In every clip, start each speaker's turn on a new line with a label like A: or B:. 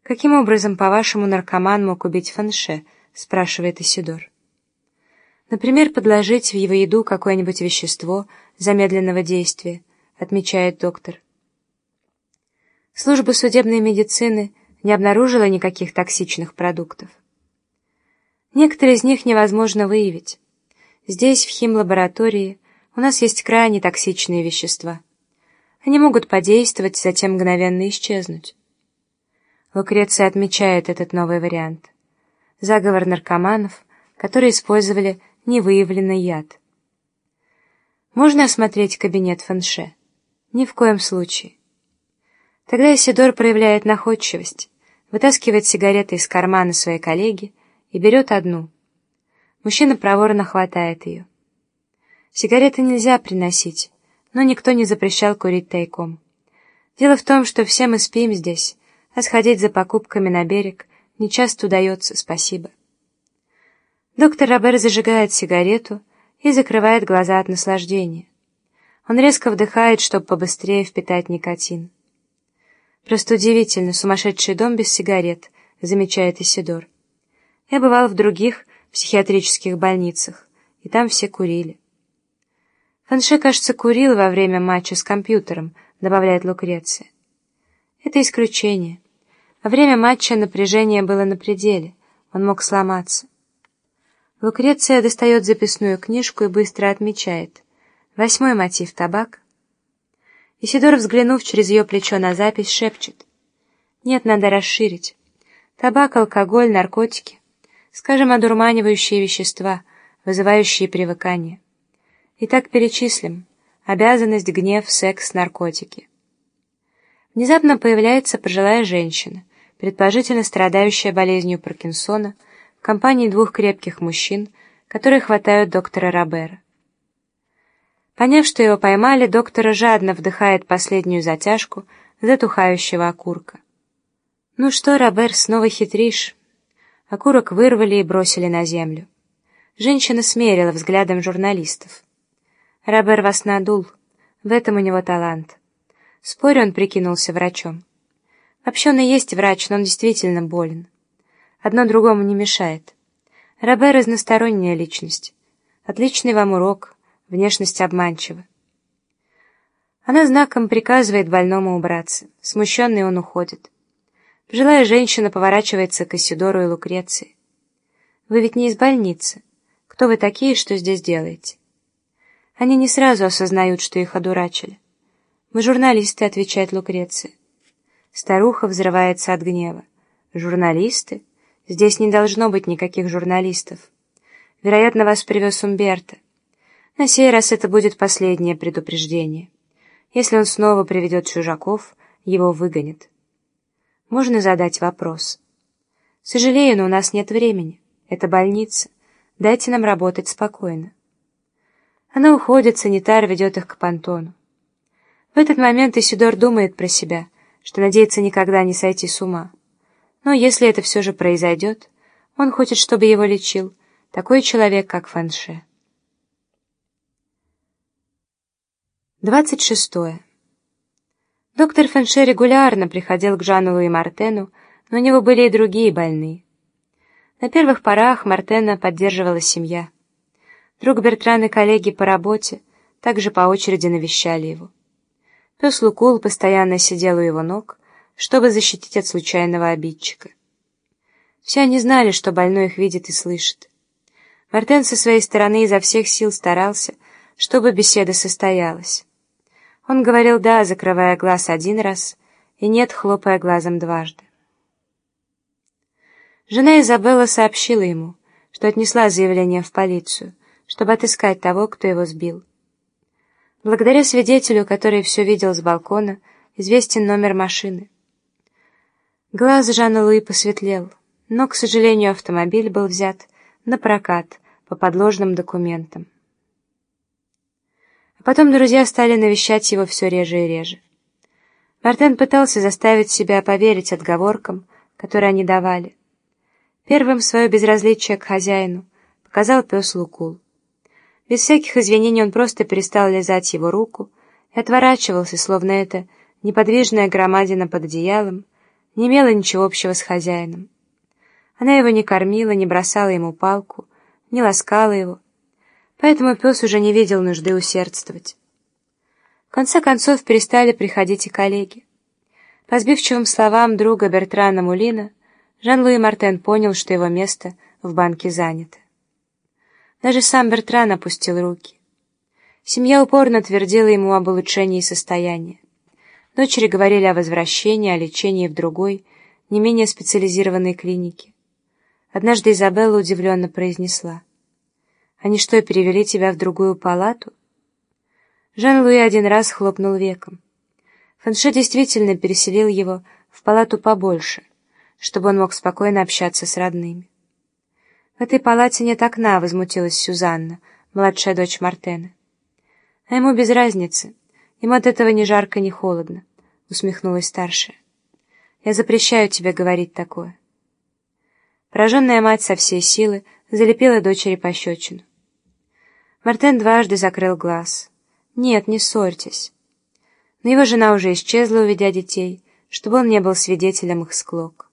A: «Каким образом, по-вашему, наркоман мог убить Фанше?» — спрашивает Исидор. «Например, подложить в его еду какое-нибудь вещество замедленного действия», — отмечает доктор. Служба судебной медицины не обнаружила никаких токсичных продуктов. Некоторые из них невозможно выявить. Здесь, в химлаборатории, у нас есть крайне токсичные вещества. Они могут подействовать, затем мгновенно исчезнуть. Лукреция отмечает этот новый вариант. Заговор наркоманов, которые использовали невыявленный яд. Можно осмотреть кабинет Фанше? Ни в коем случае. Тогда Исидор проявляет находчивость, вытаскивает сигареты из кармана своей коллеги и берет одну. Мужчина проворно хватает ее. Сигареты нельзя приносить, но никто не запрещал курить тайком. Дело в том, что все мы спим здесь, а сходить за покупками на берег нечасто удается, спасибо. Доктор Робер зажигает сигарету и закрывает глаза от наслаждения. Он резко вдыхает, чтобы побыстрее впитать никотин. «Просто удивительно, сумасшедший дом без сигарет», — замечает Исидор. «Я бывал в других психиатрических больницах, и там все курили». «Фанше, кажется, курил во время матча с компьютером», — добавляет Лукреция. «Это исключение. Во время матча напряжение было на пределе, он мог сломаться». Лукреция достает записную книжку и быстро отмечает. 8-й мотив — табак. Исидор, взглянув через ее плечо на запись, шепчет. «Нет, надо расширить. Табак, алкоголь, наркотики. Скажем, одурманивающие вещества, вызывающие привыкание. Итак, перечислим. Обязанность, гнев, секс, наркотики». Внезапно появляется пожилая женщина, предположительно страдающая болезнью Паркинсона, в компании 2 крепких мужчин, которые хватают доктора Робера. Поняв, что его поймали, доктор жадно вдыхает последнюю затяжку затухающего окурка. «Ну что, Робер, снова хитришь?» Окурок вырвали и бросили на землю. Женщина смерила взглядом журналистов. «Робер вас надул. В этом у него талант. Спорю, он прикинулся врачом. Вообще он и есть врач, но он действительно болен. Одно другому не мешает. Робер — разносторонняя личность. Отличный вам урок, внешность обманчива». Она знаком приказывает больному убраться. Смущенный он уходит. Пожилая женщина поворачивается к Исидору и Лукреции. «Вы ведь не из больницы. Кто вы такие, что здесь делаете?» Они не сразу осознают, что их одурачили. «Мы журналисты», — отвечает Лукреция. Старуха взрывается от гнева. «Журналисты? Здесь не должно быть никаких журналистов. Вероятно, вас привез Умберто. На сей раз это будет последнее предупреждение. Если он снова приведет чужаков, его выгонят. Можно задать вопрос? Сожалею, но у нас нет времени. Это больница. Дайте нам работать спокойно». Она уходит, санитар ведет их к понтону. В этот момент Исидор думает про себя, что надеется никогда не сойти с ума. Но если это все же произойдет, он хочет, чтобы его лечил такой человек, как Фанше. 26. Доктор Фанше регулярно приходил к Жану-Луи Мартену, но у него были и другие больные. На первых порах Мартена поддерживала семья. Друг Бертран и коллеги по работе также по очереди навещали его. Пес Лукул постоянно сидел у его ног, чтобы защитить от случайного обидчика. Все они знали, что больной их видит и слышит. Мартен со своей стороны изо всех сил старался, чтобы беседа состоялась. Он говорил «да», закрывая глаз 1 раз, и «нет», хлопая глазом 2. Жена Изабелла сообщила ему, что отнесла заявление в полицию, чтобы отыскать того, кто его сбил. Благодаря свидетелю, который все видел с балкона, известен номер машины. Глаз Жана-Луи посветлел, но, к сожалению, автомобиль был взят на прокат по подложным документам. А потом друзья стали навещать его все реже и реже. Мартен пытался заставить себя поверить отговоркам, которые они давали. Первым свое безразличие к хозяину показал пес Лукул. Без всяких извинений он просто перестал лизать его руку и отворачивался, словно это неподвижная громадина под одеялом не имела ничего общего с хозяином. Она его не кормила, не бросала ему палку, не ласкала его, поэтому пес уже не видел нужды усердствовать. В конце концов перестали приходить и коллеги. По сбивчивым словам друга Бертрана Мулина, Жан-Луи Мартен понял, что его место в банке занято. Даже сам Бертран опустил руки. Семья упорно твердила ему об улучшении состояния. Дочери говорили о возвращении, о лечении в другой, не менее специализированной клинике. Однажды Изабелла удивленно произнесла: «Они что, перевели тебя в другую палату?» Жан-Луи один раз хлопнул веком. Фанше действительно переселил его в палату побольше, чтобы он мог спокойно общаться с родными. «В этой палате нет окна», — возмутилась Сюзанна, младшая дочь Мартена. «А ему без разницы, ему от этого ни жарко, ни холодно», — усмехнулась старшая. «Я запрещаю тебе говорить такое». Пораженная мать со всей силы залепила дочери пощечину. Мартен дважды закрыл глаз. «Нет, не ссорьтесь». Но его жена уже исчезла, уведя детей, чтобы он не был свидетелем их склок.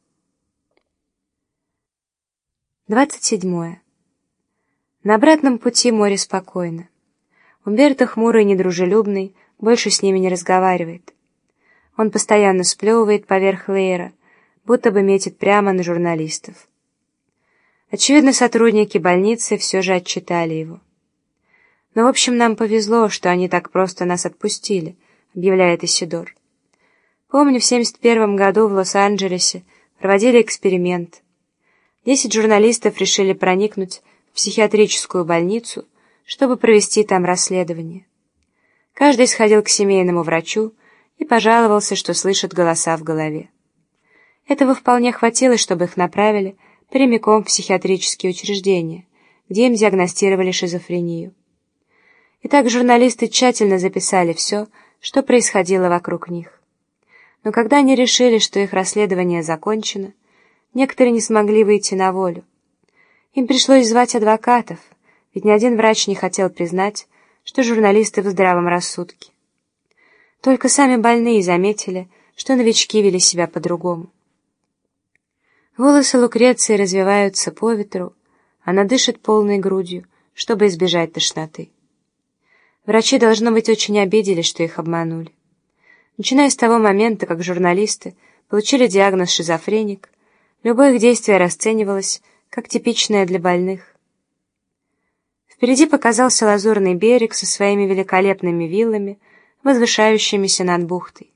A: 27. На обратном пути море спокойно. Умберто, хмурый и недружелюбный, больше с ними не разговаривает. Он постоянно сплевывает поверх леера, будто бы метит прямо на журналистов. Очевидно, сотрудники больницы все же отчитали его. «Но, в общем, нам повезло, что они так просто нас отпустили», — объявляет Исидор. «Помню, в 1971 году в Лос-Анджелесе проводили эксперимент. 10 журналистов решили проникнуть в психиатрическую больницу, чтобы провести там расследование. Каждый сходил к семейному врачу и пожаловался, что слышит голоса в голове. Этого вполне хватило, чтобы их направили прямиком в психиатрические учреждения, где им диагностировали шизофрению. Итак, журналисты тщательно записали все, что происходило вокруг них. Но когда они решили, что их расследование закончено, некоторые не смогли выйти на волю. Им пришлось звать адвокатов, ведь ни один врач не хотел признать, что журналисты в здравом рассудке. Только сами больные заметили, что новички вели себя по-другому. Волосы Лукреции развиваются по ветру, она дышит полной грудью, чтобы избежать тошноты. Врачи, должно быть, очень обиделись, что их обманули. Начиная с того момента, как журналисты получили диагноз «шизофреник», любое их действие расценивалось как типичное для больных. Впереди показался лазурный берег со своими великолепными виллами, возвышающимися над бухтой.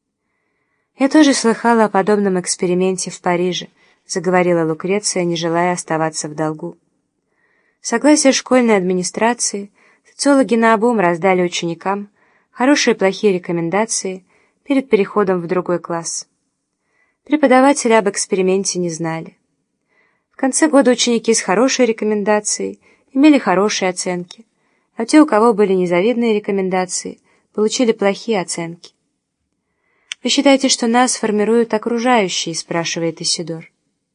A: «Я тоже слыхала о подобном эксперименте в Париже», — заговорила Лукреция, не желая оставаться в долгу. Согласие школьной администрации социологи наобум раздали ученикам хорошие и плохие рекомендации перед переходом в другой класс. Преподаватели об эксперименте не знали. В конце года ученики с хорошей рекомендацией имели хорошие оценки, а те, у кого были незавидные рекомендации, получили плохие оценки. «Вы считаете, что нас формируют окружающие?» — спрашивает Исидор.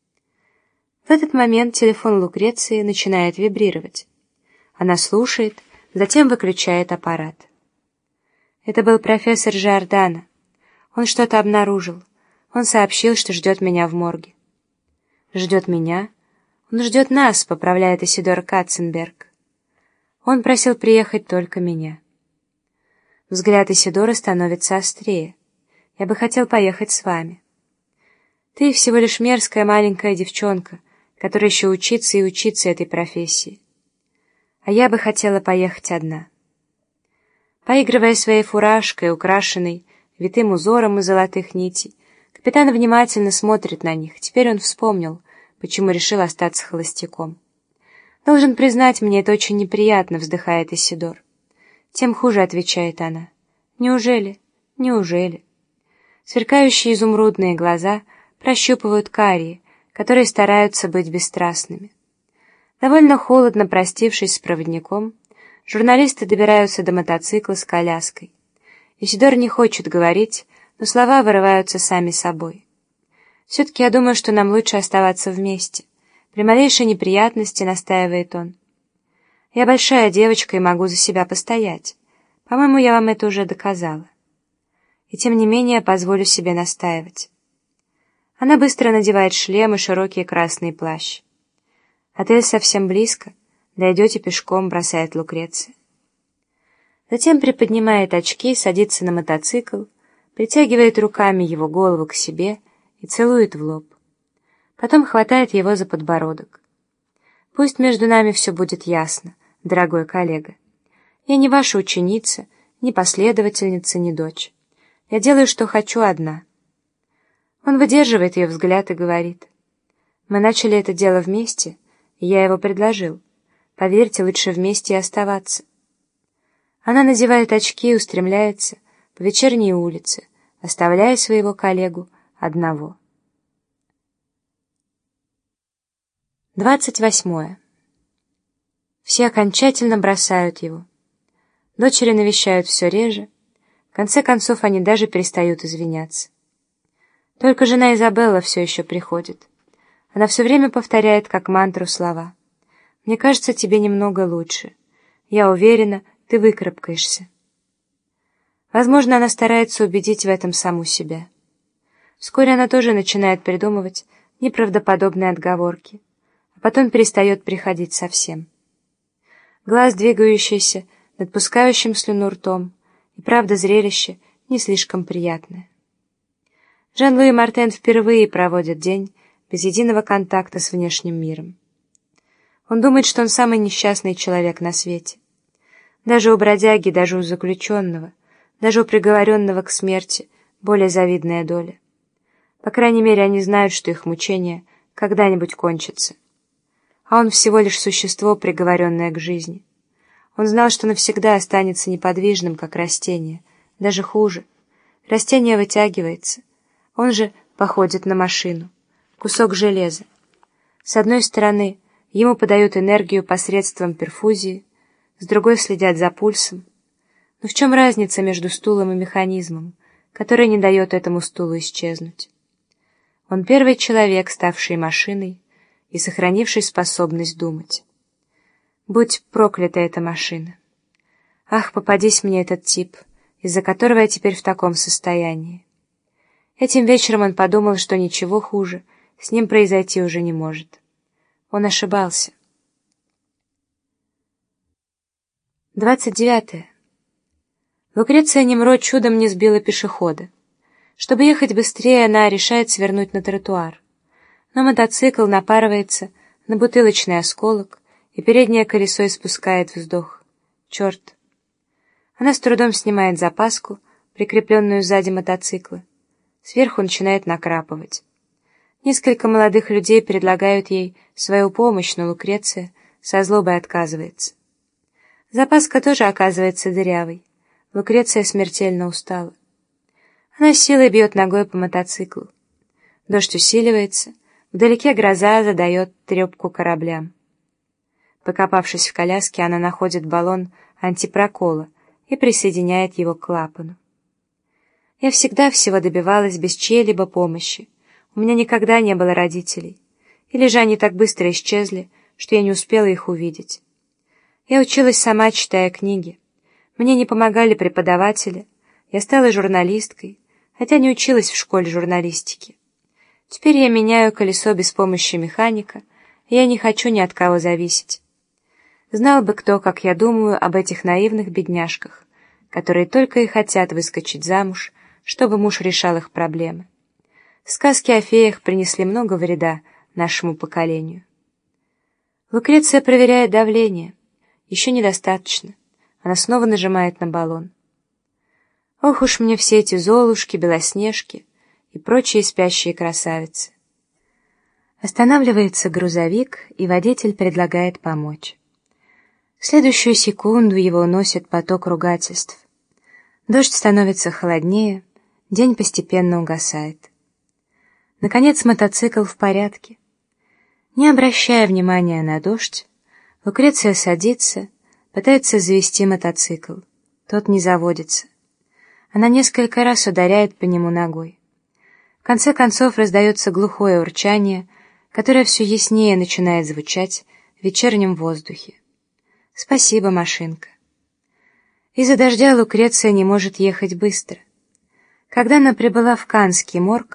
A: В этот момент телефон Лукреции начинает вибрировать. Она слушает, затем выключает аппарат. Это был профессор Жордано. Он что-то обнаружил. Он сообщил, что ждет меня в морге. «Ждет меня?» «Он ждет нас», — поправляет Исидор Катценберг. «Он просил приехать только меня». Взгляд Исидора становится острее. «Я бы хотел поехать с вами». «Ты всего лишь мерзкая маленькая девчонка, которая еще учится и учится этой профессии. А я бы хотела поехать одна». Поигрывая своей фуражкой, украшенной витым узором из золотых нитей, капитан внимательно смотрит на них. Теперь он вспомнил, почему решил остаться холостяком. «Должен признать, мне это очень неприятно», — вздыхает Исидор. «Тем хуже», — отвечает она. «Неужели? Неужели?» Сверкающие изумрудные глаза прощупывают карие, которые стараются быть бесстрастными. Довольно холодно простившись с проводником, журналисты добираются до мотоцикла с коляской. Исидор не хочет говорить, но слова вырываются сами собой. «Все-таки я думаю, что нам лучше оставаться вместе. При малейшей неприятности», — настаивает он. «Я большая девочка и могу за себя постоять. По-моему, я вам это уже доказала. И тем не менее позволю себе настаивать». Она быстро надевает шлем и широкий красный плащ. «Отель совсем близко. Дойдете пешком», — бросает Лукреция. Затем приподнимает очки, садится на мотоцикл, притягивает руками его голову к себе и целует в лоб. Потом хватает его за подбородок. «Пусть между нами все будет ясно, дорогой коллега. Я не ваша ученица, ни последовательница, ни дочь. Я делаю, что хочу, одна». Он выдерживает ее взгляд и говорит: «Мы начали это дело вместе, и я его предложил. Поверьте, лучше вместе и оставаться». Она надевает очки и устремляется по вечерней улице, оставляя своего коллегу одного. 28. Все окончательно бросают его. Дочери навещают все реже. В конце концов, они даже перестают извиняться. Только жена Изабелла все еще приходит. Она все время повторяет как мантру слова: «Мне кажется, тебе немного лучше. Я уверена, ты выкарабкаешься». Возможно, она старается убедить в этом саму себя. Вскоре она тоже начинает придумывать неправдоподобные отговорки, а потом перестает приходить совсем. Глаз, двигающийся над пускающим слюну ртом, и правда зрелище не слишком приятное. Жан-Луи Мартен впервые проводит день без единого контакта с внешним миром. Он думает, что он самый несчастный человек на свете. Даже у бродяги, даже у заключенного, даже у приговоренного к смерти более завидная доля. По крайней мере, они знают, что их мучения когда-нибудь кончатся. А он всего лишь существо, приговоренное к жизни. Он знал, что навсегда останется неподвижным, как растение, даже хуже. Растение вытягивается. Он же походит на машину, кусок железа. С одной стороны, ему подают энергию посредством перфузии, с другой следят за пульсом. Но в чем разница между стулом и механизмом, который не дает этому стулу исчезнуть? Он первый человек, ставший машиной и сохранивший способность думать. Будь проклята эта машина! Ах, попадись мне этот тип, из-за которого я теперь в таком состоянии. Этим вечером он подумал, что ничего хуже с ним произойти уже не может. Он ошибался. 29. Лукреция Немро чудом не сбила пешехода. Чтобы ехать быстрее, она решает свернуть на тротуар. Но мотоцикл напарывается на бутылочный осколок, и переднее колесо испускает вздох. Черт! Она с трудом снимает запаску, прикрепленную сзади мотоцикла. Сверху начинает накрапывать. Несколько молодых людей предлагают ей свою помощь, но Лукреция со злобой отказывается. Запаска тоже оказывается дырявой. Лукреция смертельно устала. Она с силой бьет ногой по мотоциклу. Дождь усиливается, вдалеке гроза задает трепку кораблям. Покопавшись в коляске, она находит баллон антипрокола и присоединяет его к клапану. Я всегда всего добивалась без чьей-либо помощи. У меня никогда не было родителей. Или же они так быстро исчезли, что я не успела их увидеть. Я училась сама, читая книги. Мне не помогали преподаватели. Я стала журналисткой, хотя не училась в школе журналистики. Теперь я меняю колесо без помощи механика, и я не хочу ни от кого зависеть. Знал бы кто, как я думаю об этих наивных бедняжках, которые только и хотят выскочить замуж, чтобы муж решал их проблемы. Сказки о феях принесли много вреда нашему поколению. Лукреция проверяет давление. Еще недостаточно. Она снова нажимает на баллон. Ох уж мне все эти Золушки, Белоснежки и прочие спящие красавицы. Останавливается грузовик, и водитель предлагает помочь. В следующую секунду его уносит поток ругательств. Дождь становится холоднее, день постепенно угасает. Наконец мотоцикл в порядке. Не обращая внимания на дождь, Лукреция садится, пытается завести мотоцикл. Тот не заводится. Она несколько раз ударяет по нему ногой. В конце концов раздается глухое урчание, которое все яснее начинает звучать в вечернем воздухе. Спасибо, машинка. Из-за дождя Лукреция не может ехать быстро. Когда она прибыла в Каннский морг,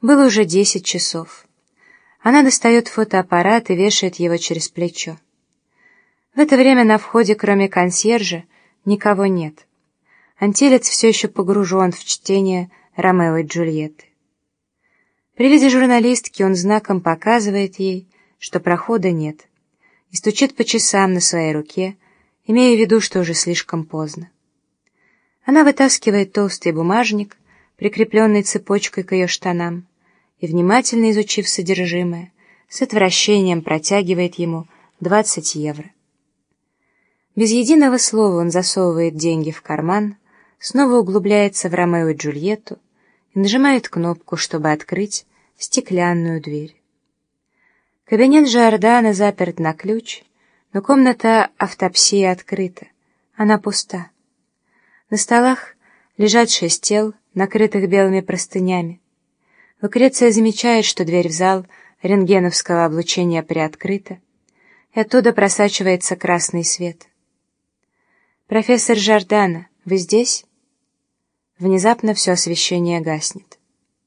A: Было уже 10 часов. Она достает фотоаппарат и вешает его через плечо. В это время на входе, кроме консьержа, никого нет. Антилец все еще погружен в чтение «Ромео и Джульетты». При виде журналистки он знаком показывает ей, что прохода нет, и стучит по часам на своей руке, имея в виду, что уже слишком поздно. Она вытаскивает толстый бумажник, прикрепленный цепочкой к ее штанам, и, внимательно изучив содержимое, с отвращением протягивает ему 20 евро. Без единого слова он засовывает деньги в карман, снова углубляется в «Ромео и Джульетту» и нажимает кнопку, чтобы открыть стеклянную дверь. Кабинет Жордана заперт на ключ, но комната автопсии открыта, она пуста. На столах лежат 6 тел, накрытых белыми простынями. Лукреция замечает, что дверь в зал рентгеновского облучения приоткрыта, и оттуда просачивается красный свет. «Профессор Жордана, вы здесь?» Внезапно все освещение гаснет.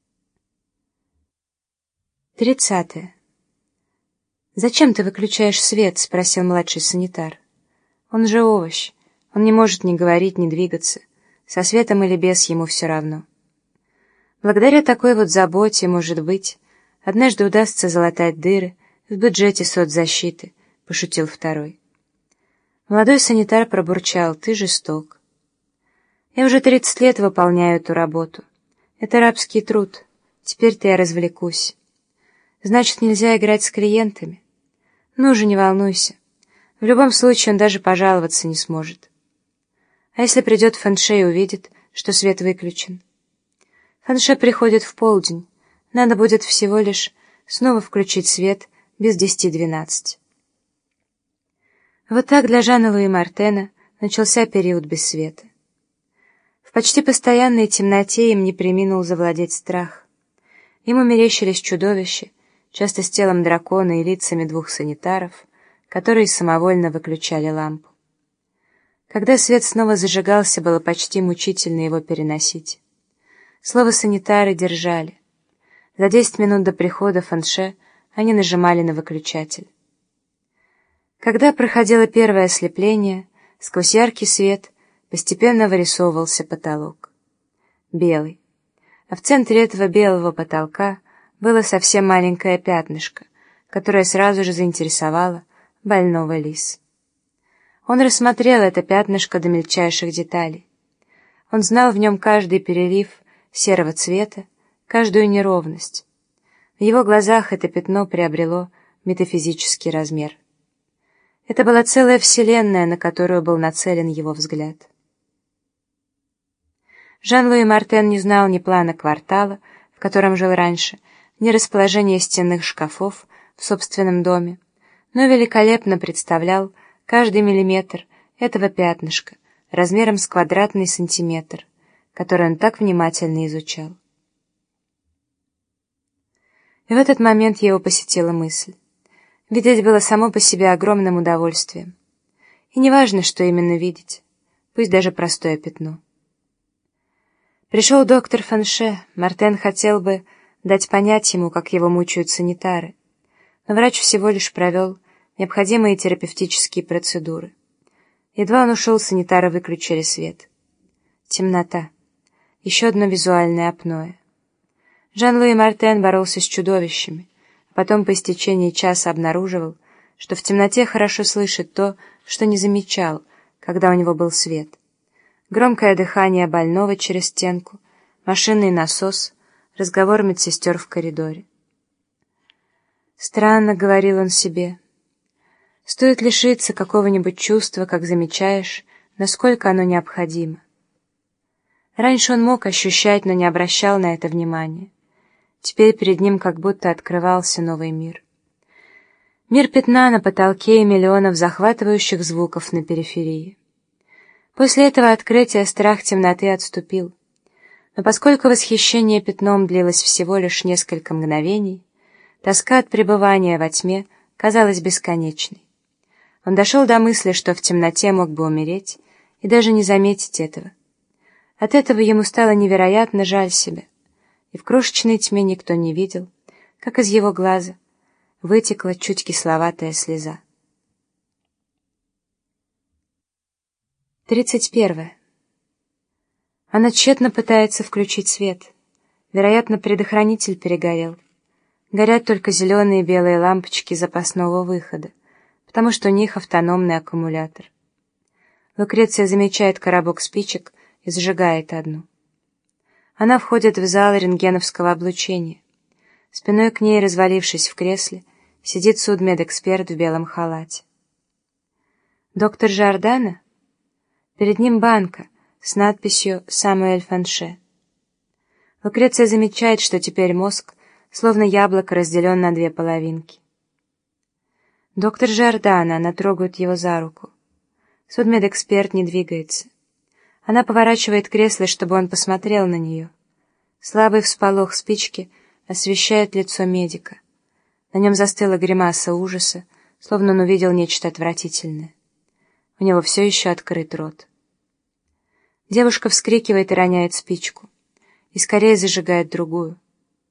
A: 30. «Зачем ты выключаешь свет?» — спросил младший санитар. «Он же овощ, он не может ни говорить, ни двигаться, со светом или без ему все равно. Благодаря такой вот заботе, может быть, однажды удастся залатать дыры в бюджете соцзащиты», — пошутил второй. Молодой санитар пробурчал: «Ты жесток». «Я уже 30 лет выполняю эту работу. Это рабский труд. Теперь-то я развлекусь». «Значит, нельзя играть с клиентами?» «Ну же, не волнуйся. В любом случае он даже пожаловаться не сможет. А если придет Фэнше и увидит, что свет выключен?» «Фэнше приходит в полдень. Надо будет всего лишь снова включить свет без 10:12. Вот так для Жана-Луи Мартена начался период без света. В почти постоянной темноте им не преминул завладеть страх. Ему мерещились чудовища, часто с телом дракона и лицами 2 санитаров, которые самовольно выключали лампу. Когда свет снова зажигался, было почти мучительно его переносить. Слово «санитары» держали. За 10 минут до прихода Фэнше они нажимали на выключатель. Когда проходило первое ослепление, сквозь яркий свет постепенно вырисовывался потолок. Белый. А в центре этого белого потолка было совсем маленькое пятнышко, которое сразу же заинтересовало больного Лис. Он рассмотрел это пятнышко до мельчайших деталей. Он знал в нем каждый перелив серого цвета, каждую неровность. В его глазах это пятно приобрело метафизический размер. Это была целая вселенная, на которую был нацелен его взгляд. Жан-Луи Мартен не знал ни плана квартала, в котором жил раньше, ни расположения стенных шкафов в собственном доме, но великолепно представлял каждый миллиметр этого пятнышка размером с квадратный сантиметр, который он так внимательно изучал. И в этот момент его посетила мысль. Видеть было само по себе огромным удовольствием. И неважно, что именно видеть, пусть даже простое пятно. Пришел доктор Фэнше. Мартен хотел бы дать понять ему, как его мучают санитары, но врач всего лишь провел необходимые терапевтические процедуры. Едва он ушел, санитары выключили свет. Темнота. Еще одно визуальное апноэ. Жан-Луи Мартен боролся с чудовищами, а потом по истечении часа обнаруживал, что в темноте хорошо слышит то, что не замечал, когда у него был свет. Громкое дыхание больного через стенку, машинный насос, разговор медсестер в коридоре. «Странно», — говорил он себе, — «стоит лишиться какого-нибудь чувства, как замечаешь, насколько оно необходимо». Раньше он мог ощущать, но не обращал на это внимания. Теперь перед ним как будто открывался новый мир. Мир пятна на потолке и миллионов захватывающих звуков на периферии. После этого открытия страх темноты отступил. Но поскольку восхищение пятном длилось всего лишь несколько мгновений, тоска от пребывания во тьме казалась бесконечной. Он дошел до мысли, что в темноте мог бы умереть, и даже не заметить этого. От этого ему стало невероятно жаль себя. и в крошечной тьме никто не видел, как из его глаза вытекла чуть кисловатая слеза. 31. Она тщетно пытается включить свет. Вероятно, предохранитель перегорел. Горят только зеленые и белые лампочки запасного выхода, потому что у них автономный аккумулятор. Лукреция замечает коробок спичек и зажигает одну. Она входит в зал рентгеновского облучения. Спиной к ней, развалившись в кресле, сидит судмедэксперт в белом халате. «Доктор Жордана?» Перед ним банка с надписью «Самуэль Фанше». Лукреция замечает, что теперь мозг, словно яблоко, разделен на две половинки. «Доктор Жордана», она трогает его за руку. Судмедэксперт не двигается. Она поворачивает кресло, чтобы он посмотрел на нее. Слабый всполох спички освещает лицо медика. На нем застыла гримаса ужаса, словно он увидел нечто отвратительное. У него все еще открыт рот. Девушка вскрикивает и роняет спичку, и скорее зажигает другую.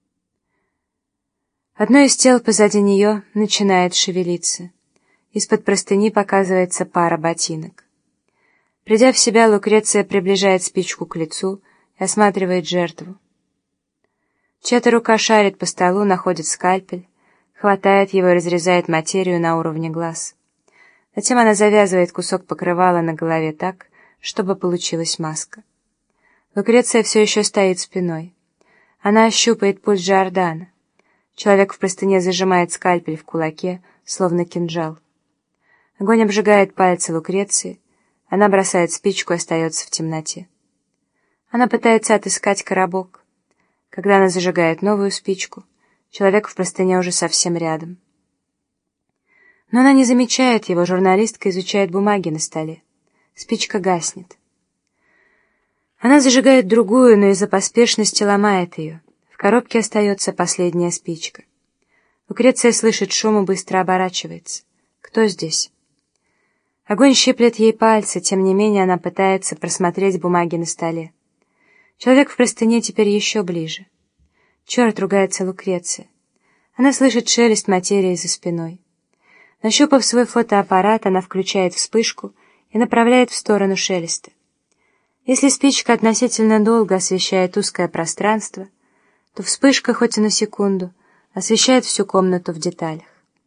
A: Одно из тел позади нее начинает шевелиться. Из-под простыни показывается пара ботинок. Придя в себя, Лукреция приближает спичку к лицу и осматривает жертву. Чья-то рука шарит по столу, находит скальпель, хватает его и разрезает материю на уровне глаз. Затем она завязывает кусок покрывала на голове так, чтобы получилась маска. Лукреция все еще стоит спиной. Она ощупает пульс Жордана. Человек в простыне зажимает скальпель в кулаке, словно кинжал. Огонь обжигает пальцы Лукреции. Она бросает спичку и остается в темноте. Она пытается отыскать коробок. Когда она зажигает новую спичку, человек в простыне уже совсем рядом. Но она не замечает его, журналистка изучает бумаги на столе. Спичка гаснет. Она зажигает другую, но из-за поспешности ломает ее. В коробке остается последняя спичка. Лукреция слышит шум и быстро оборачивается. Кто здесь? Огонь щиплет ей пальцы, тем не менее она пытается просмотреть бумаги на столе. Человек в простыне теперь еще ближе. «Черт!» — ругается Лукреция. Она слышит шелест материи за спиной. Нащупав свой фотоаппарат, она включает вспышку и направляет в сторону шелеста. Если спичка относительно долго освещает узкое пространство, то вспышка, хоть и на секунду, освещает всю комнату в деталях.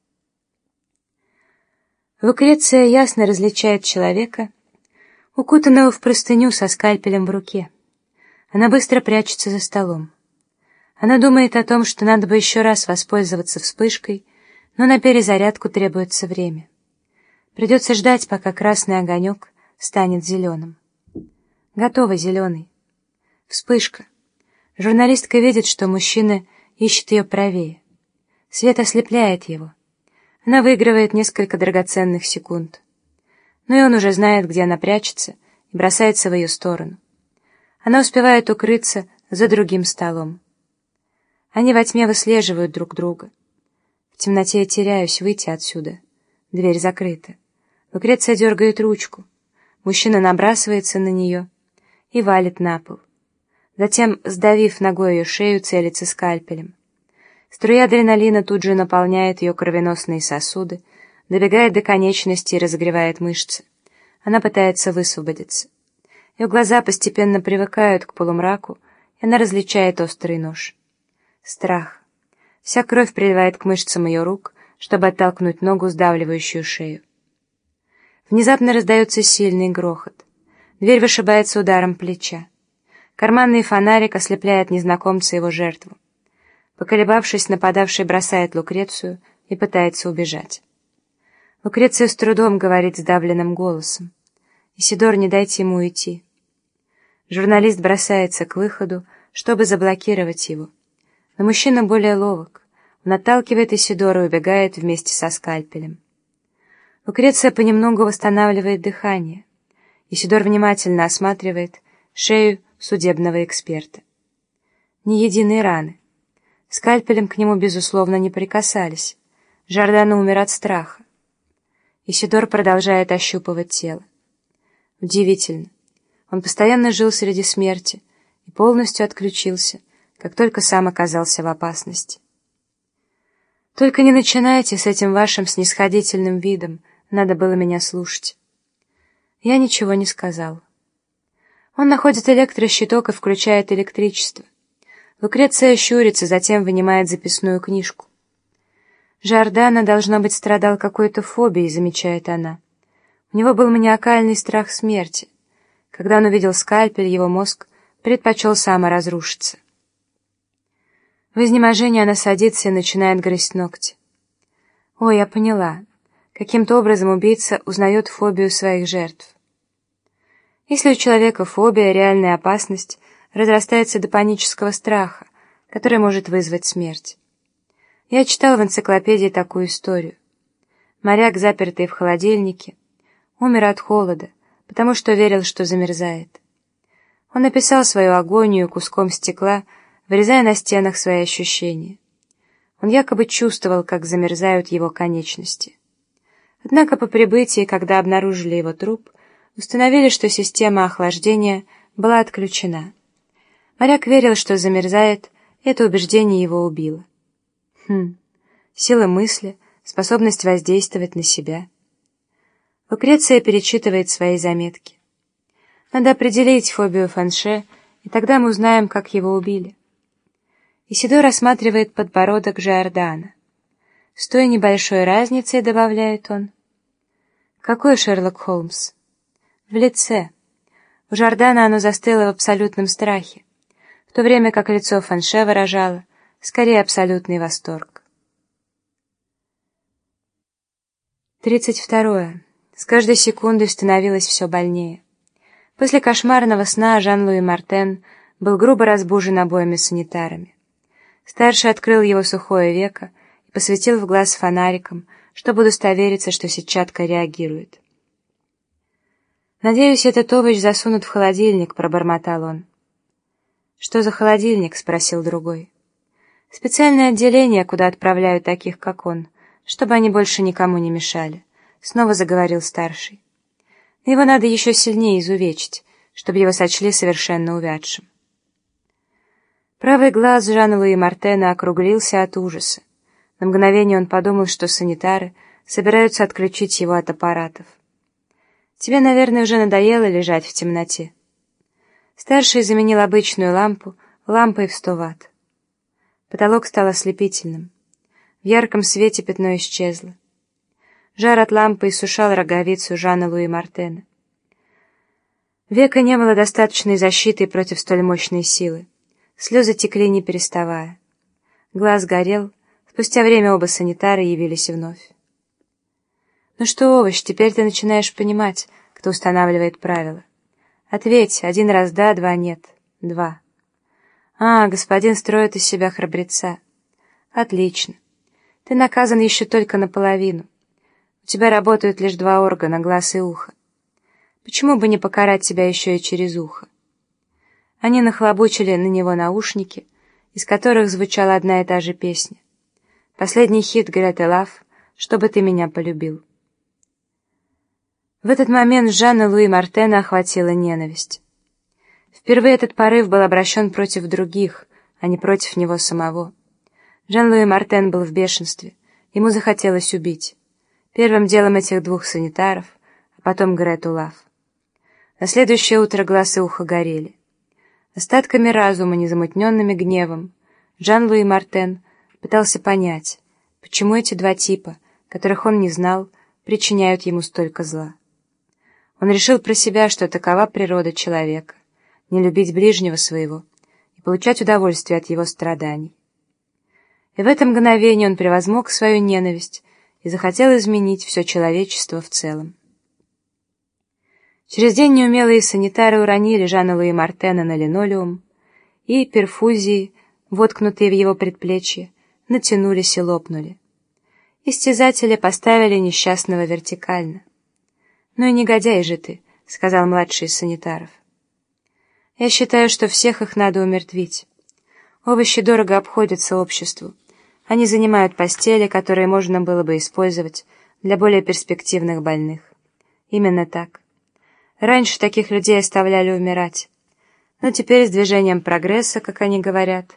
A: Лукреция ясно различает человека, укутанного в простыню со скальпелем в руке. Она быстро прячется за столом. Она думает о том, что надо бы еще раз воспользоваться вспышкой, но на перезарядку требуется время. Придется ждать, пока красный огонек станет зеленым. Готово, зеленый. Вспышка. Журналистка видит, что мужчина ищет ее правее. Свет ослепляет его. Она выигрывает несколько драгоценных секунд. Но и он уже знает, где она прячется, и бросается в ее сторону. Она успевает укрыться за другим столом. Они во тьме выслеживают друг друга. В темноте я теряюсь, выйти отсюда. Дверь закрыта. Лукреция дергает ручку. Мужчина набрасывается на нее и валит на пол. Затем, сдавив ногой ее шею, целится скальпелем. Струя адреналина тут же наполняет ее кровеносные сосуды, добегает до конечности и разогревает мышцы. Она пытается высвободиться. Ее глаза постепенно привыкают к полумраку, и она различает острый нож. Страх. Вся кровь приливает к мышцам ее рук, чтобы оттолкнуть ногу, сдавливающую шею. Внезапно раздается сильный грохот. Дверь вышибается ударом плеча. Карманный фонарик ослепляет незнакомца его жертву. Поколебавшись, нападавший бросает Лукрецию и пытается убежать. Лукреция с трудом говорит сдавленным голосом. «Исидор, не дайте ему уйти». Журналист бросается к выходу, чтобы заблокировать его. Но мужчина более ловок. Он отталкивает Исидора и убегает вместе со скальпелем. Лукреция понемногу восстанавливает дыхание. Исидор внимательно осматривает шею судебного эксперта. Ни единой раны. Скальпелем к нему, безусловно, не прикасались. Жордана умер от страха. Исидор продолжает ощупывать тело. Удивительно. Он постоянно жил среди смерти и полностью отключился, как только сам оказался в опасности. «Только не начинайте с этим вашим снисходительным видом, надо было меня слушать». Я ничего не сказал. Он находит электрощиток и включает электричество. Лукреция щурится, затем вынимает записную книжку. «Жордано, должно быть, страдал какой-то фобией», — замечает она. «У него был маниакальный страх смерти. Когда он увидел скальпель, его мозг предпочел саморазрушиться». В изнеможении она садится и начинает грызть ногти. «Ой, я поняла. Каким-то образом убийца узнает фобию своих жертв. Если у человека фобия, реальная опасность разрастается до панического страха, который может вызвать смерть. Я читал в энциклопедии такую историю. Моряк, запертый в холодильнике, умер от холода, потому что верил, что замерзает. Он описал свою агонию куском стекла, вырезая на стенах свои ощущения. Он якобы чувствовал, как замерзают его конечности. Однако по прибытии, когда обнаружили его труп, установили, что система охлаждения была отключена. Моряк верил, что замерзает, и это убеждение его убило. Сила мысли, способность воздействовать на себя. Лукреция перечитывает свои заметки. Надо определить фобию Фанше, и тогда мы узнаем, как его убили. Исидор рассматривает подбородок Жордано. С той небольшой разницей, добавляет он. Какой Шерлок Холмс? В лице. У Жордано оно застыло в абсолютном страхе, в то время как лицо Фанше выражало скорее абсолютный восторг. 32. С каждой секундой становилось все больнее. После кошмарного сна Жан-Луи Мартен был грубо разбужен обоими санитарами. Старший открыл его сухое веко и посветил в глаз фонариком, чтобы удостовериться, что сетчатка реагирует. «Надеюсь, этот овощ засунут в холодильник», — пробормотал он. «Что за холодильник?» — спросил другой. «Специальное отделение, куда отправляют таких, как он, чтобы они больше никому не мешали», — снова заговорил старший. «Но его надо еще сильнее изувечить, чтобы его сочли совершенно увядшим». Правый глаз Жана-Луи Мартена округлился от ужаса. На мгновение он подумал, что санитары собираются отключить его от аппаратов. «Тебе, наверное, уже надоело лежать в темноте». Старший заменил обычную лампу лампой в 100 ватт. Потолок стал ослепительным. В ярком свете пятно исчезло. Жар от лампы иссушал роговицу Жана-Луи Мартена. Века не было достаточной защиты против столь мощной силы. Слезы текли, не переставая. Глаз горел. Спустя время оба санитара явились вновь. «Ну что, овощ, теперь ты начинаешь понимать, кто устанавливает правила. Ответь, 1 раз да, 2 нет. 2. А, господин строит из себя храбреца. Отлично. Ты наказан еще только наполовину. У тебя работают лишь 2 органа, глаз и ухо. Почему бы не покарать тебя еще и через ухо?» Они нахлобучили на него наушники, из которых звучала одна и та же песня. Последний хит Греты Лав «Чтобы ты меня полюбил». В этот момент Жана-Луи Мартена охватила ненависть. Впервые этот порыв был обращен против других, а не против него самого. Жан-Луи Мартен был в бешенстве. Ему захотелось убить. Первым делом этих 2 санитаров, а потом Грету Лав. На следующее утро глаз и ухо горели. Остатками разума, незамутненными гневом, Жан-Луи Мартен пытался понять, почему эти 2 типа, которых он не знал, причиняют ему столько зла. Он решил про себя, что такова природа человека — не любить ближнего своего и получать удовольствие от его страданий. И в это мгновение он превозмог свою ненависть и захотел изменить все человечество в целом. Через день неумелые санитары уронили Жана-Луи Мартена на линолеум, и перфузии, воткнутые в его предплечье, натянулись и лопнули. Истязатели поставили несчастного вертикально. «Ну и негодяй же ты», — сказал младший из санитаров. «Я считаю, что всех их надо умертвить. Овощи дорого обходятся обществу. Они занимают постели, которые можно было бы использовать для более перспективных больных. Именно так. Раньше таких людей оставляли умирать. Но теперь с движением прогресса, как они говорят,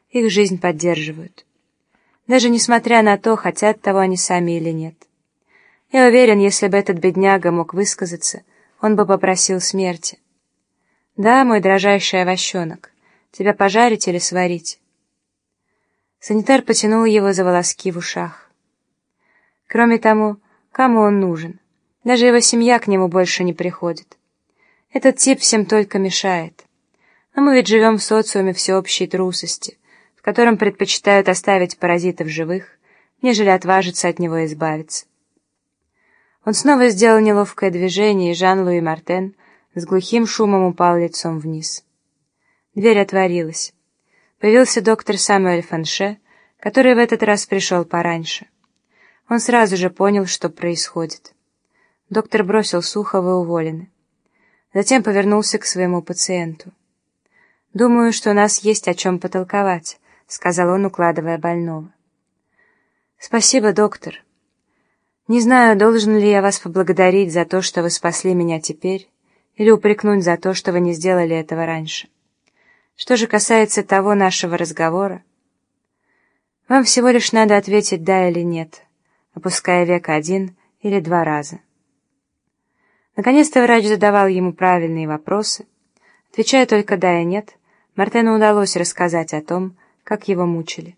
A: их жизнь поддерживают. Даже несмотря на то, хотят того они сами или нет. Я уверен, если бы этот бедняга мог высказаться, он бы попросил смерти. «Да, мой дрожайший овощенок, тебя пожарить или сварить?» Санитар потянул его за волоски в ушах. Кроме того, кому он нужен? Даже его семья к нему больше не приходит. Этот тип всем только мешает. Но мы ведь живем в социуме всеобщей трусости, в котором предпочитают оставить паразитов живых, нежели отважиться от него избавиться. Он снова сделал неловкое движение, и Жан-Луи Мартен с глухим шумом упал лицом вниз. Дверь отворилась. Появился доктор Самюэль Фанше, который в этот раз пришел пораньше. Он сразу же понял, что происходит. Доктор бросил сухо: «Вы уволены». Затем повернулся к своему пациенту. «Думаю, что у нас есть о чем потолковать», — сказал он, укладывая больного. «Спасибо, доктор. Не знаю, должен ли я вас поблагодарить за то, что вы спасли меня теперь, или упрекнуть за то, что вы не сделали этого раньше. Что же касается того нашего разговора, вам всего лишь надо ответить «да» или «нет», опуская веко 1 или 2 раза». Наконец-то врач задавал ему правильные вопросы. Отвечая только «да» и «нет», Мартену удалось рассказать о том, как его мучили.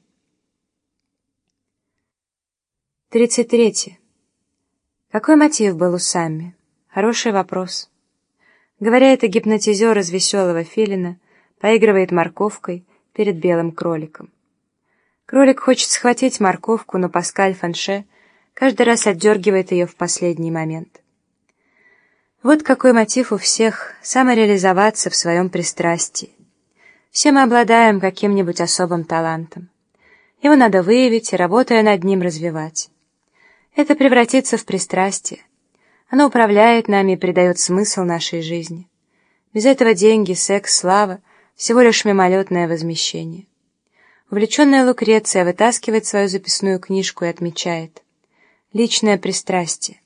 A: 33. Какой мотив был у Самми? Хороший вопрос. Говоря это, гипнотизер из «Веселого филина» поигрывает морковкой перед белым кроликом. Кролик хочет схватить морковку, но Паскаль Фанше каждый раз отдергивает ее в последний момент. Вот какой мотив у всех — самореализоваться в своем пристрастии. Все мы обладаем каким-нибудь особым талантом. Его надо выявить и, работая над ним, развивать. Это превратится в пристрастие. Оно управляет нами и придает смысл нашей жизни. Без этого деньги, секс, слава — всего лишь мимолетное возмещение. Увлеченная Лукреция вытаскивает свою записную книжку и отмечает: личное пристрастие.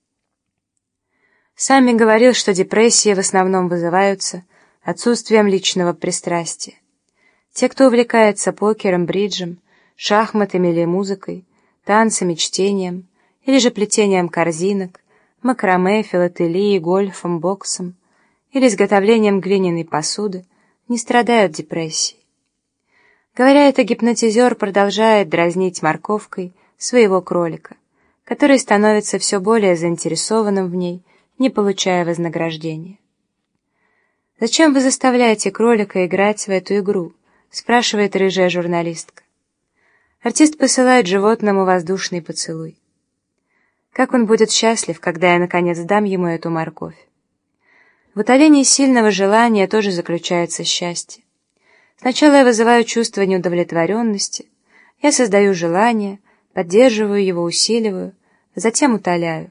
A: Сами говорил, что депрессии в основном вызываются отсутствием личного пристрастия. Те, кто увлекается покером, бриджем, шахматами или музыкой, танцами, чтением, или же плетением корзинок, макраме, филателией, гольфом, боксом или изготовлением глиняной посуды, не страдают депрессией. Говоря это, гипнотизер продолжает дразнить морковкой своего кролика, который становится все более заинтересованным в ней, не получая вознаграждения. «Зачем вы заставляете кролика играть в эту игру?» — спрашивает рыжая журналистка. Артист посылает животному воздушный поцелуй. Как он будет счастлив, когда я, наконец, дам ему эту морковь. В утолении сильного желания тоже заключается счастье. Сначала я вызываю чувство неудовлетворенности, я создаю желание, поддерживаю его, усиливаю, затем утоляю.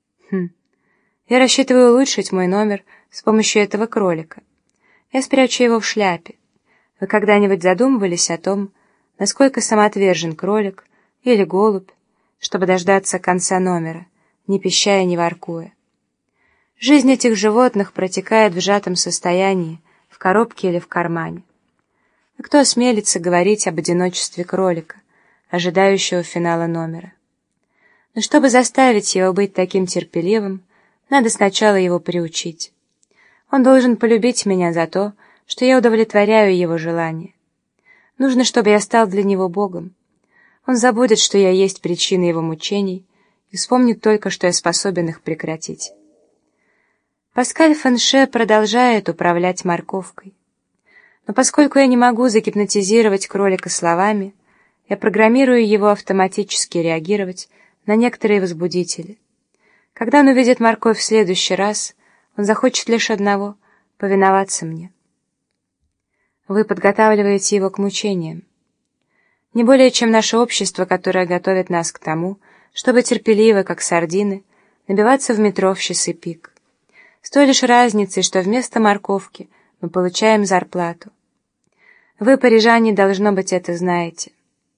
A: Я рассчитываю улучшить мой номер с помощью этого кролика. Я спрячу его в шляпе. Вы когда-нибудь задумывались о том, насколько самоотвержен кролик или голубь, чтобы дождаться конца номера, не пищая, не воркуя? Жизнь этих животных протекает в сжатом состоянии, в коробке или в кармане. А кто осмелится говорить об одиночестве кролика, ожидающего финала номера? Но чтобы заставить его быть таким терпеливым, надо сначала его приучить. Он должен полюбить меня за то, что я удовлетворяю его желания. Нужно, чтобы я стал для него Богом. Он забудет, что я есть причина его мучений, и вспомнит только, что я способен их прекратить. Паскаль Фанше продолжает управлять морковкой. Но поскольку я не могу загипнотизировать кролика словами, я программирую его автоматически реагировать на некоторые возбудители. Когда он увидит морковь в следующий раз, он захочет лишь одного — повиноваться мне. Вы подготавливаете его к мучениям. Не более, чем наше общество, которое готовит нас к тому, чтобы терпеливо, как сардины, набиваться в метро в часы пик. С той лишь разницей, что вместо морковки мы получаем зарплату. Вы, парижане, должно быть, это знаете.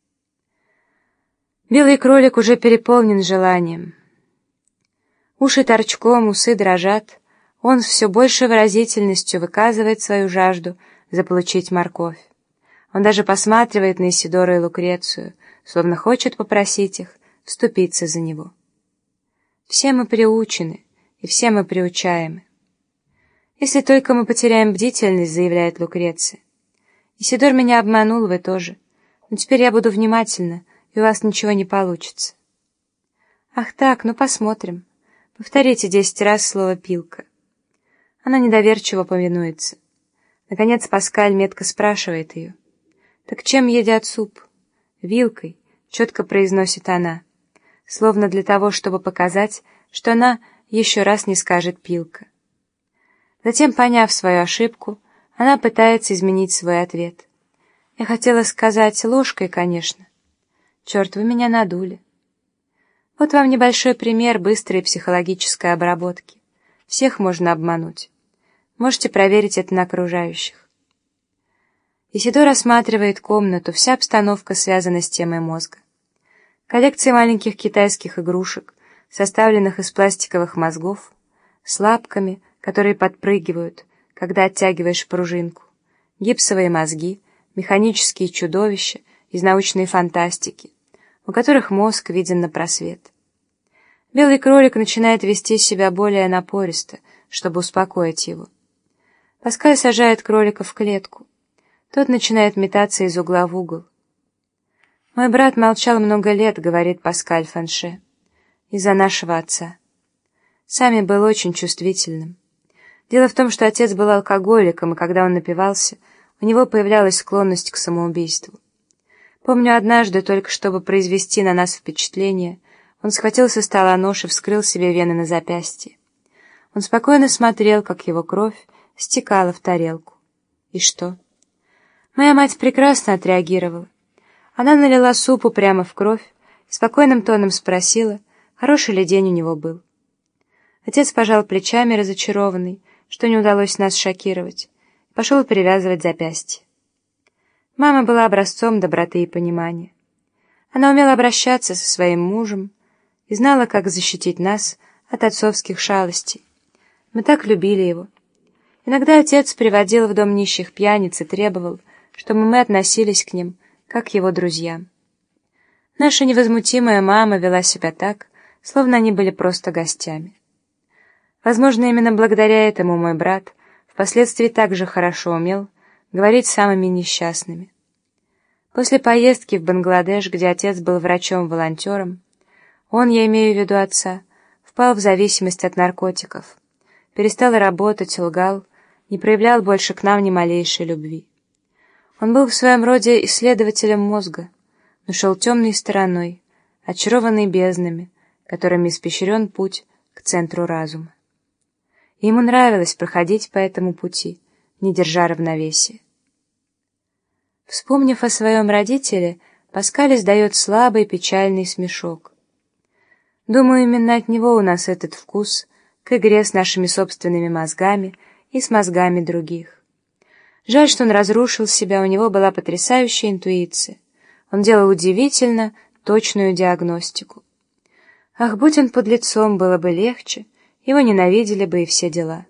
A: Белый кролик уже переполнен желанием. Уши торчком, усы дрожат. Он с все большей выразительностью выказывает свою жажду заполучить морковь. Он даже посматривает на Исидора и Лукрецию, словно хочет попросить их вступиться за него. Все мы приучены, и все мы приучаемы. «Если только мы потеряем бдительность», — заявляет Лукреция. «Исидор меня обманул, вы тоже. Но теперь я буду внимательна, и у вас ничего не получится». «Ах так, ну посмотрим. Повторите 10 раз слово «пилка». Она недоверчиво повинуется. Наконец Паскаль метко спрашивает ее. «Так чем едят суп?» «Вилкой», — четко произносит она, словно для того, чтобы показать, что она еще раз не скажет «пилка». Затем, поняв свою ошибку, она пытается изменить свой ответ. «Я хотела сказать ложкой, конечно. Черт, вы меня надули». Вот вам небольшой пример быстрой психологической обработки. Всех можно обмануть. Можете проверить это на окружающих. Исидор осматривает комнату, вся обстановка связана с темой мозга. Коллекция маленьких китайских игрушек, составленных из пластиковых мозгов, с лапками, которые подпрыгивают, когда оттягиваешь пружинку, гипсовые мозги, механические чудовища из научной фантастики, у которых мозг виден напросвет. Белый кролик начинает вести себя более напористо, чтобы успокоить его. Паскаль сажает кролика в клетку. Тот начинает метаться из угла в угол. «Мой брат молчал много лет», — говорит Паскаль Фанше, — «из-за нашего отца. Сами был очень чувствительным. Дело в том, что отец был алкоголиком, и когда он напивался, у него появлялась склонность к самоубийству. Помню, однажды, только чтобы произвести на нас впечатление, он схватил со стола нож и вскрыл себе вены на запястье. Он спокойно смотрел, как его кровь стекала в тарелку. И что? Моя мать прекрасно отреагировала. Она налила супу прямо в кровь и спокойным тоном спросила, хороший ли день у него был. Отец пожал плечами, разочарованный, что не удалось нас шокировать, и пошел перевязывать запястье. Мама была образцом доброты и понимания. Она умела обращаться со своим мужем и знала, как защитить нас от отцовских шалостей. Мы так любили его. Иногда отец приводил в дом нищих пьяниц и требовал, чтобы мы относились к ним, как к его друзьям. Наша невозмутимая мама вела себя так, словно они были просто гостями. Возможно, именно благодаря этому мой брат впоследствии так же хорошо умел говорить с самыми несчастными. После поездки в Бангладеш, где отец был врачом-волонтером, он, я имею в виду отца, впал в зависимость от наркотиков, перестал работать, лгал, не проявлял больше к нам ни малейшей любви. Он был в своем роде исследователем мозга, но шел темной стороной, очарованный безднами, которыми испещрен путь к центру разума. И ему нравилось проходить по этому пути, не держа равновесия. Вспомнив о своем родителе, Паскаль издает слабый печальный смешок. Думаю, именно от него у нас этот вкус к игре с нашими собственными мозгами и с мозгами других. Жаль, что он разрушил себя, у него была потрясающая интуиция. Он делал удивительно точную диагностику. Ах, будь он подлецом, было бы легче, его ненавидели бы и все дела.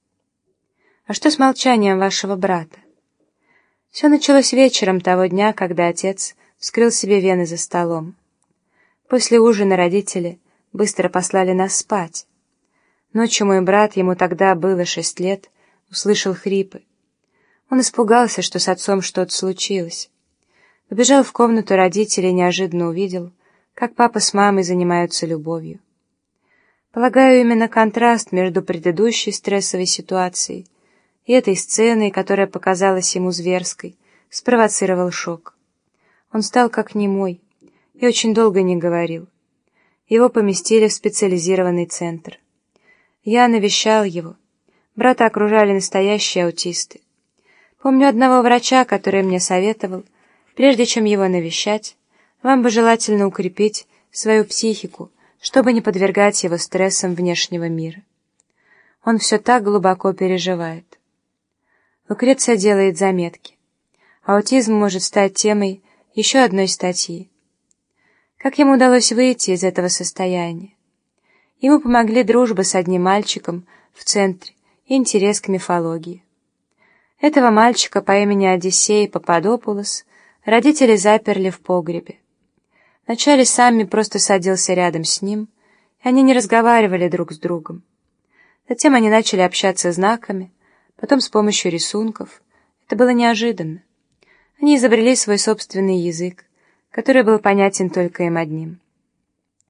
A: А что с молчанием вашего брата? Все началось вечером того дня, когда отец вскрыл себе вены за столом. После ужина родители быстро послали нас спать. Ночью мой брат, ему тогда было 6 лет, услышал хрипы. Он испугался, что с отцом что-то случилось. Побежал в комнату родителей и неожиданно увидел, как папа с мамой занимаются любовью. Полагаю, именно контраст между предыдущей стрессовой ситуацией и этой сценой, которая показалась ему зверской, спровоцировал шок. Он стал как немой и очень долго не говорил. Его поместили в специализированный центр. Я навещал его. Брата окружали настоящие аутисты. Помню одного врача, который мне советовал, прежде чем его навещать, вам бы желательно укрепить свою психику, чтобы не подвергать его стрессам внешнего мира. Он все так глубоко переживает. Лукреция делает заметки. Аутизм может стать темой еще одной статьи. Как ему удалось выйти из этого состояния? Ему помогли дружба с одним мальчиком в центре и интерес к мифологии. Этого мальчика по имени Одиссей Пападопулос родители заперли в погребе. Вначале Самми просто садился рядом с ним, и они не разговаривали друг с другом. Затем они начали общаться знаками, потом с помощью рисунков. Это было неожиданно. Они изобрели свой собственный язык, который был понятен только им одним.